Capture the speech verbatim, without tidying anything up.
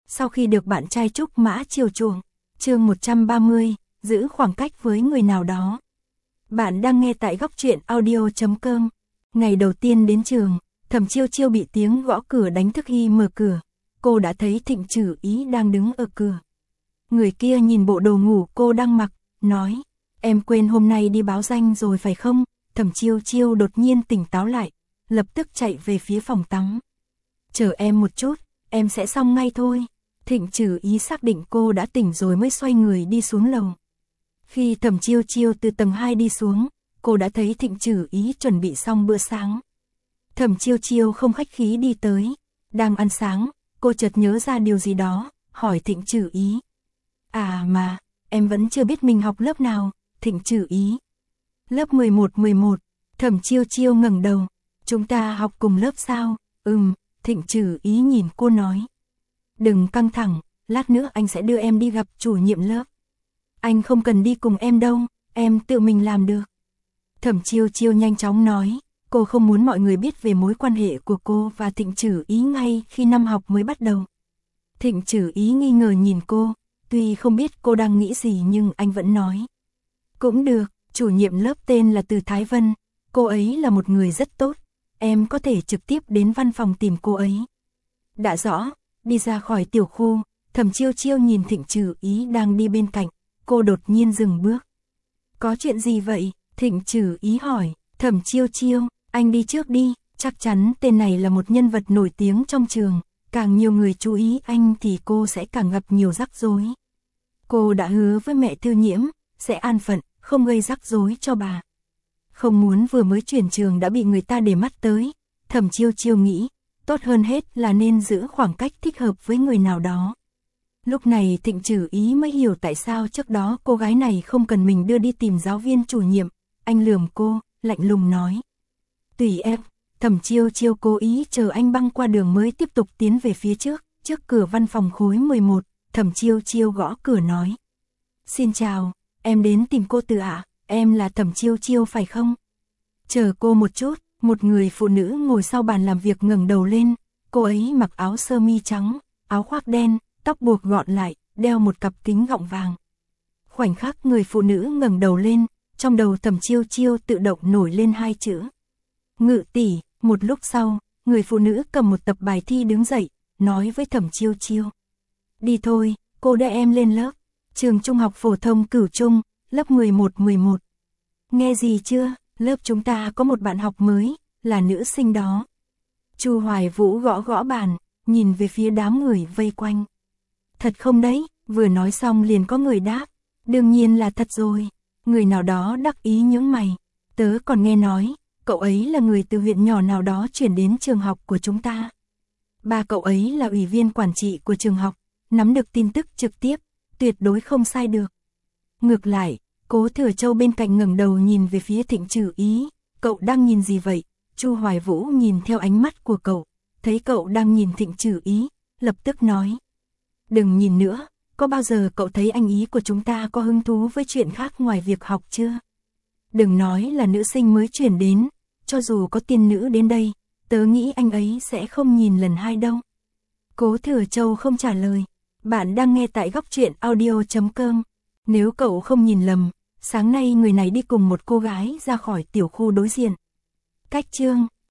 sau khi được bạn trai Trúc Mã chiều chuộng. Chương một trăm ba mươi, giữ khoảng cách với người nào đó. Bạn đang nghe tại góc truyện audio chấm com. Ngày đầu tiên đến trường, Thẩm Chiêu Chiêu bị tiếng gõ cửa đánh thức khi mở cửa. Cô đã thấy Thịnh Trử Ý đang đứng ở cửa. Người kia nhìn bộ đồ ngủ cô đang mặc, nói: "Em quên hôm nay đi báo danh rồi phải không?" Thẩm Chiêu Chiêu đột nhiên tỉnh táo lại, lập tức chạy về phía phòng tắm. "Chờ em một chút, em sẽ xong ngay thôi." Thịnh Trử Ý xác định cô đã tỉnh rồi mới xoay người đi xuống lầu. Khi Thẩm Chiêu Chiêu từ tầng hai đi xuống, cô đã thấy Thịnh Trử Ý chuẩn bị xong bữa sáng. Thẩm Chiêu Chiêu không khách khí đi tới. Đang ăn sáng, cô chợt nhớ ra điều gì đó, hỏi Thịnh Trử Ý: "À mà, em vẫn chưa biết mình học lớp nào." Thịnh Trử Ý: "Lớp mười một mười một." Thẩm Chiêu Chiêu ngẩng đầu: "Chúng ta học cùng lớp sao?" "Ừm." Thịnh Trử Ý nhìn cô nói: "Đừng căng thẳng, lát nữa anh sẽ đưa em đi gặp chủ nhiệm lớp." "Anh không cần đi cùng em đâu, em tự mình làm được." Thẩm Chiêu Chiêu nhanh chóng nói, cô không muốn mọi người biết về mối quan hệ của cô và Thịnh Trử Ý ngay khi năm học mới bắt đầu. Thịnh Trử Ý nghi ngờ nhìn cô, tuy không biết cô đang nghĩ gì nhưng anh vẫn nói: "Cũng được." Chủ nhiệm lớp tên là Từ Thái Vân, cô ấy là một người rất tốt, em có thể trực tiếp đến văn phòng tìm cô ấy. "Đã rõ." Đi ra khỏi tiểu khu, Thẩm Chiêu Chiêu nhìn Thịnh Trử Ý đang đi bên cạnh, cô đột nhiên dừng bước. "Có chuyện gì vậy?" Thịnh Trử Ý hỏi. Thẩm Chiêu Chiêu: "Anh đi trước đi." Chắc chắn tên này là một nhân vật nổi tiếng trong trường, càng nhiều người chú ý anh thì cô sẽ càng gặp nhiều rắc rối. Cô đã hứa với mẹ Thư Nhiễm, sẽ an phận, không gây rắc rối cho bà. Không muốn vừa mới chuyển trường đã bị người ta để mắt tới. Thẩm Chiêu Chiêu nghĩ, tốt hơn hết là nên giữ khoảng cách thích hợp với người nào đó. Lúc này Thịnh Trử Ý mới hiểu tại sao trước đó cô gái này không cần mình đưa đi tìm giáo viên chủ nhiệm. Anh lườm cô, lạnh lùng nói: "Tùy em." Thẩm Chiêu Chiêu cố ý chờ anh băng qua đường mới tiếp tục tiến về phía trước. Trước cửa văn phòng khối mười một, Thẩm Chiêu Chiêu gõ cửa nói: "Xin chào, em đến tìm cô Từ ạ, em là Thẩm Chiêu Chiêu phải không?" "Chờ cô một chút." Một người phụ nữ ngồi sau bàn làm việc ngẩng đầu lên, cô ấy mặc áo sơ mi trắng, áo khoác đen, tóc buộc gọn lại, đeo một cặp kính gọng vàng. Khoảnh khắc người phụ nữ ngẩng đầu lên, trong đầu Thẩm Chiêu Chiêu tự động nổi lên hai chữ: Ngự tỷ. Một lúc sau, người phụ nữ cầm một tập bài thi đứng dậy, nói với Thẩm Chiêu Chiêu: "Đi thôi, cô đưa em lên lớp." Trường Trung học phổ thông Cửu Trung, lớp mười một mười một. "Nghe gì chưa? Lớp chúng ta có một bạn học mới, là nữ sinh đó." Chu Hoài Vũ gõ gõ bàn, nhìn về phía đám người vây quanh. "Thật không đấy?" Vừa nói xong liền có người đáp: "Đương nhiên là thật rồi." Người nào đó đắc ý nhướng mày: "Tớ còn nghe nói, cậu ấy là người từ huyện nhỏ nào đó chuyển đến trường học của chúng ta. Ba cậu ấy là ủy viên quản trị của trường học, nắm được tin tức trực tiếp, tuyệt đối không sai được." Ngược lại, Cố Thừa Châu bên cạnh ngẩng đầu nhìn về phía Thịnh Trử Ý: "Cậu đang nhìn gì vậy?" Chu Hoài Vũ nhìn theo ánh mắt của cậu, thấy cậu đang nhìn Thịnh Trử Ý, lập tức nói: "Đừng nhìn nữa, có bao giờ cậu thấy anh ý của chúng ta có hứng thú với chuyện khác ngoài việc học chưa? Đừng nói là nữ sinh mới chuyển đến, cho dù có tiên nữ đến đây, tớ nghĩ anh ấy sẽ không nhìn lần hai đâu." Cố Thừa Châu không trả lời. Bạn đang nghe tại góc truyện audio chấm com. Nếu cậu không nhìn lầm, sáng nay người này đi cùng một cô gái ra khỏi tiểu khu đối diện. Cách chương